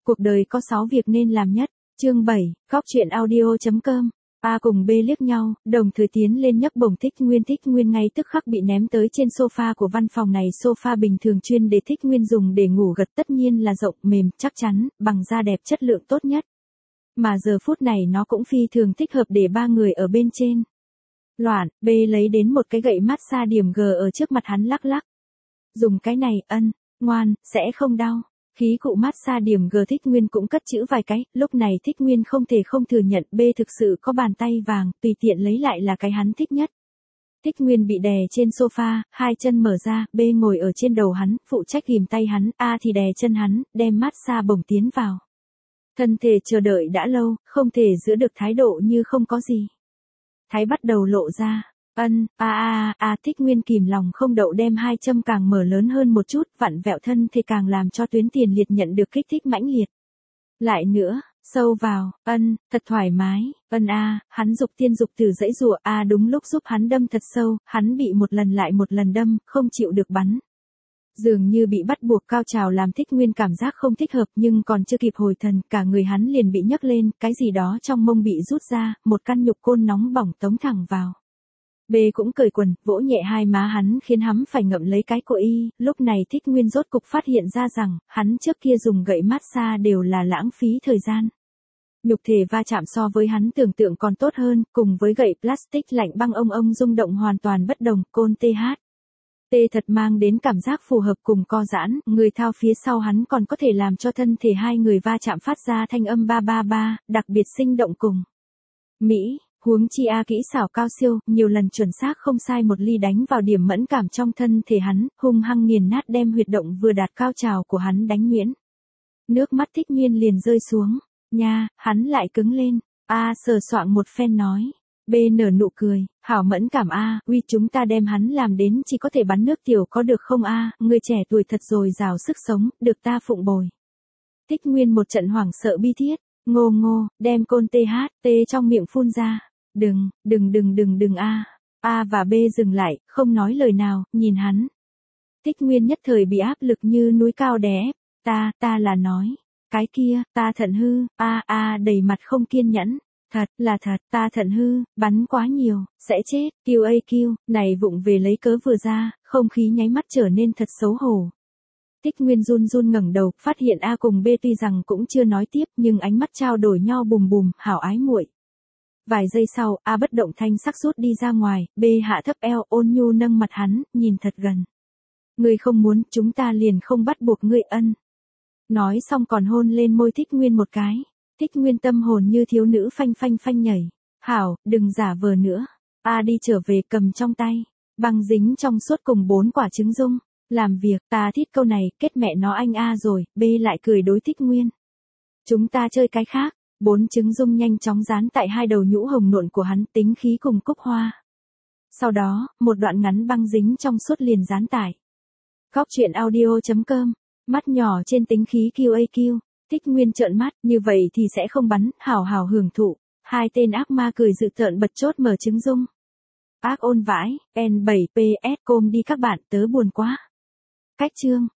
Cuộc đời có 6 việc nên làm nhất. Chương 7, góc truyện audio.com. A cùng B liếc nhau, đồng thời tiến lên nhấc bổng Thích Nguyên ngay tức khắc bị ném tới trên sofa của văn phòng này. Sofa bình thường chuyên để Thích Nguyên dùng để ngủ gật, tất nhiên là rộng, mềm, chắc chắn, bằng da đẹp chất lượng tốt nhất. Mà giờ phút này nó cũng phi thường thích hợp để 3 người ở bên trên. Loạn, B lấy đến một cái gậy massage điểm G ở trước mặt hắn lắc lắc. Dùng cái này, ngoan, sẽ không đau. Khí cụ massage điểm G Thích Nguyên cũng cất chữ vài cái, lúc này Thích Nguyên không thể không thừa nhận B thực sự có bàn tay vàng, tùy tiện lấy lại là cái hắn thích nhất. Thích Nguyên bị đè trên sofa, hai chân mở ra, B ngồi ở trên đầu hắn, phụ trách ghìm tay hắn, A thì đè chân hắn, đem massage bổng tiến vào. Thân thể chờ đợi đã lâu, không thể giữ được thái độ như không có gì. Thái bắt đầu lộ ra. Thích Nguyên kìm lòng không đậu đem hai châm càng mở lớn hơn một chút, vặn vẹo thân thì càng làm cho tuyến tiền liệt nhận được kích thích mãnh liệt. Lại nữa, sâu vào, thật thoải mái, hắn dục tiên dục tử dãy giụa, đúng lúc giúp hắn đâm thật sâu, hắn bị một lần lại một lần đâm, không chịu được bắn. Dường như bị bắt buộc cao trào làm Thích Nguyên cảm giác không thích hợp, nhưng còn chưa kịp hồi thần, cả người hắn liền bị nhấc lên, cái gì đó trong mông bị rút ra, một căn nhục côn nóng bỏng tống thẳng vào. B cũng cởi quần, vỗ nhẹ hai má hắn khiến hắn phải ngậm lấy cái cổ y, lúc này Thích Nguyên rốt cục phát hiện ra rằng, hắn trước kia dùng gậy massage đều là lãng phí thời gian. Nhục thể va chạm so với hắn tưởng tượng còn tốt hơn, cùng với gậy plastic lạnh băng ông rung động hoàn toàn bất đồng, côn TH. Thật mang đến cảm giác phù hợp cùng co giãn, người thao phía sau hắn còn có thể làm cho thân thể hai người va chạm phát ra thanh âm ba ba ba, đặc biệt sinh động cùng Mỹ. Huống chi kỹ xảo cao siêu, nhiều lần chuẩn xác không sai một ly đánh vào điểm mẫn cảm trong thân thể hắn, hung hăng nghiền nát đem huyệt động vừa đạt cao trào của hắn đánh nhuyễn. Nước mắt Thích Nguyên liền rơi xuống, nha, hắn lại cứng lên, sờ soạng một phen nói. B nở nụ cười, hảo mẫn cảm uy chúng ta đem hắn làm đến chỉ có thể bắn nước tiểu có được không người trẻ tuổi thật dồi dào sức sống, được ta phụng bồi. Thích Nguyên một trận hoảng sợ bi thiết, ngô, đem côn TH trong miệng phun ra. Đừng A và B dừng lại, không nói lời nào, nhìn hắn. Thích Nguyên nhất thời bị áp lực như núi cao đè ép, ta là nói, cái kia, ta thận hư, đầy mặt không kiên nhẫn, thật, ta thận hư, bắn quá nhiều, sẽ chết, QAQ, này vụng về lấy cớ vừa ra, không khí nháy mắt trở nên thật xấu hổ. Thích Nguyên run ngẩng đầu, phát hiện A cùng B tuy rằng cũng chưa nói tiếp nhưng ánh mắt trao đổi nho bùm, hảo ái muội. Vài giây sau, A bất động thanh sắc rút đi ra ngoài, B hạ thấp eo, ôn nhu nâng mặt hắn, nhìn thật gần. Ngươi không muốn, chúng ta liền không bắt buộc ngươi Nói xong còn hôn lên môi Thích Nguyên một cái. Thích Nguyên tâm hồn như thiếu nữ phanh nhảy. Hảo, đừng giả vờ nữa. A đi trở về cầm trong tay. Băng dính trong suốt cùng 4 quả trứng dung. Làm việc, ta thích câu này, kết mẹ nó anh A rồi, B lại cười đối Thích Nguyên. Chúng ta chơi cái khác. 4 trứng dung nhanh chóng dán tại hai đầu nhũ hồng nộn của hắn, tính khí cùng cúc hoa. Sau đó, một đoạn ngắn băng dính trong suốt liền dán tải. Góc truyện audio.com. Mắt nhỏ trên tính khí QAQ. Thích Nguyên trợn mắt, như vậy thì sẽ không bắn, hảo hưởng thụ. Hai tên ác ma cười dự tợn bật chốt mở trứng dung. Ác ôn vãi, N7PS com đi các bạn, tớ buồn quá. Cách chương.